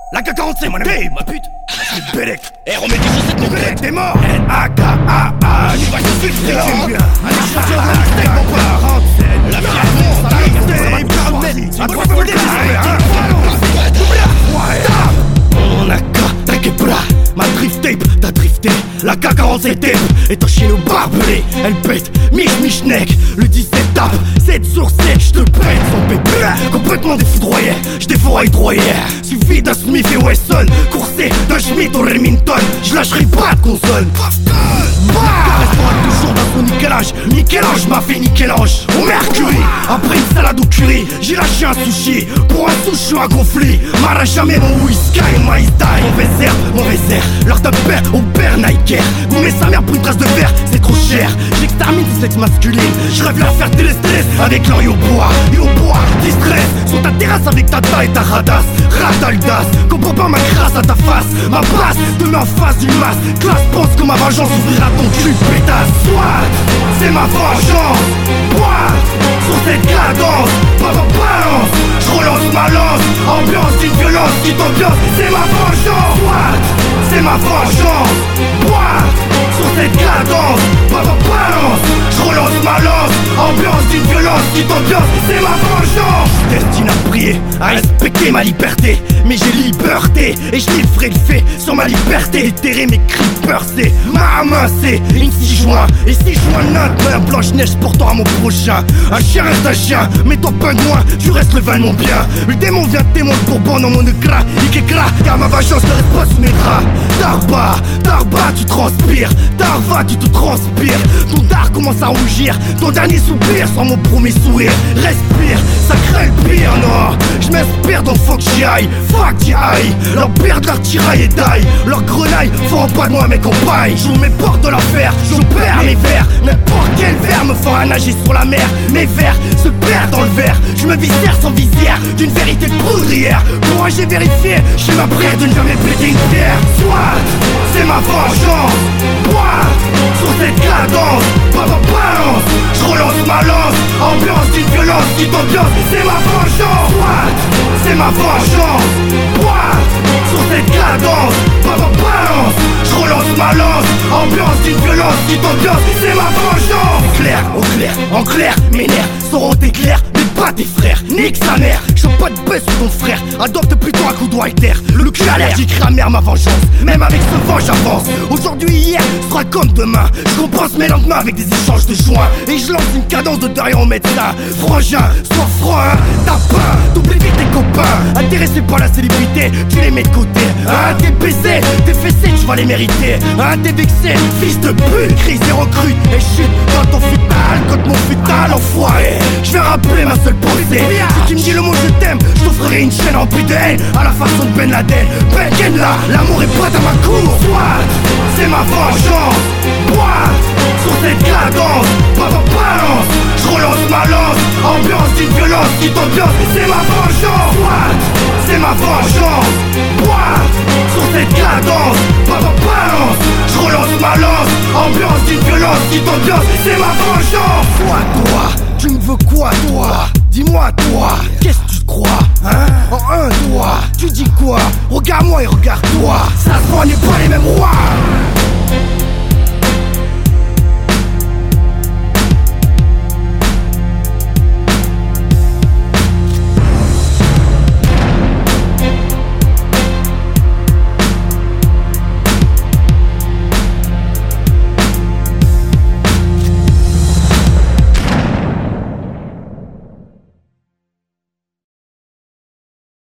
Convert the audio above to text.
La K-47, mon ami, ma pute. C'est Bélec. Eh, remets tes chaussettes, mon Bélec, t'es mort. N-A-K-A-A. Tu vas te filtrer, j'aime bien. Allez, chasseur de mistake, mon pote. La pierre, ça arrive. C'est quoi, faut le dire, on a qu'à t'inquiète pas. Ma drift tape, t'as drifté. La K-47 tape est un chien au barbelé. Elle pète, mich neck. Le 17 tape, 7 sur 7, j'te pète son pépé. Complètement défoudroyé, j'défouraille droyer. Suffit d'un Smith et Wesson, coursé d'un Schmidt au Remington. J'lâcherai pas de console. Restera toujours dans son Michel-Ange m'a fait Michel-Ange au Mercury. Après une salade au curry, j'ai lâché un sushi. Pour un sushi un conflit, m'arrache jamais mon whisky et my style. Mauvais air, leur d'un père au père Nike. Vous mettez sa mère pour une trace de verre, c'est trop cher. J'extermine ces sexes masculines. Je rêve leur faire téléstress avec leur yo-bois, distress. Sur ta terrasse avec ta taille et ta radasse. Radaldas, comprends pas ma crasse à ta face. Ma basse te met en face d'une masse. Classe pense que ma vengeance ouvrira ton cul, pétasse. Soit, c'est ma vengeance. Boite, sur cette cadence. Balance, je relance ma lance. Ambiance d'une violence qui t'ambiance. C'est ma vengeance. Soit, c'est ma vengeance. Boite, sur cette cadence. Balance, je relance ma lance. Ambiance d'une violence qui t'ambiance. C'est ma vengeance. Destiné à prier, à respecter ma liberté. Mais j'ai liberté et je livrerai le fait sur ma liberté. Déterrer mes creepers, c'est ma main, c'est une 6 juin. Et 6 juin notre main Blanche-Neige portant à mon prochain. Un chien reste un chien, mais toi pas de moi, tu restes le val mon bien. Le démon vient témoin de bourbon dans mon éclat. Ikekra, car ma vengeance ne reste pas sous mes draps. Darba, tu transpires. Darva, tu te transpires. Ton dard commence à rougir. Ton dernier soupir sans mon premier sourire. Respire, ça craint le pire, non. Je m'inspire donc faut que j'y aille. Fuck j'y aille. Leur pire de leur tiraille et d'ail. Leur grenaille feront pas de moi mes compagnes. J'ouvre mes portes de l'enfer, je perds mes verres. N'importe quel verre me fera nager sur la mer. Mes vers se perdent dans le verre. Je me viscère sans visière d'une vérité de poudrière. Pour moi j'ai vérifié, je suis ma prière de ne jamais péter une pierre. Soit, c'est ma vengeance. Boite, sur cette cadence. Balance, je relance ma lance. Ambiance d'une violence qui t'ambiance. C'est ma vengeance. Soit, c'est ma vengeance. Boite, sur cette cadence. Balance, je relance ma lance. Ambiance d'une violence qui t'ambiance. C'est ma vengeance. Clair, au clair, en clair, mes nerfs seront éclairs. Pas tes frères, nique sa mère. Je veux pas de baisse sur ton frère. Adopte plutôt un coup de Walter. Le cul à l'air, j'écris à mère ma vengeance. Même avec ce vent j'avance. Aujourd'hui, hier, sera comme demain. Je compense mes lendemains avec des échanges de joints. Et je lance une cadence de derrière au médecin. Frangin, sois franc, hein. Tapin, t'oublies vite tes copains. Intéressé par la célébrité, tu les mets de côté. Hein, t'es baisé, t'es fessé, tu vas les mériter. Hein, t'es vexé, fils de pute. Crise et recrute et chute dans ton futal. Contre mon futal, enfoiré. Je vais rappeler ma seule pensée. Si tu me dis le mot je t'aime, je t'offrirai une chaîne en haine à la façon de Ben Laden. Ben Kenla, l'amour est pas à ma cour. Soit, c'est ma vengeance. Boite, sur cette cadence. Balance, je relance ma lance. Ambiance d'une violence qui t'ambiance. C'est ma vengeance. Soit, c'est ma vengeance. Boite, sur cette cadence. Balance, je relance ma lance. Ambiance d'une violence qui t'ambiance. C'est ma vengeance. Soit toi, tu me veux quoi toi? Dis-moi toi, qu'est-ce que tu crois, hein? En un doigt, tu dis quoi? Regarde-moi et regarde-toi. Ça se voit, on n'est pas les mêmes rois.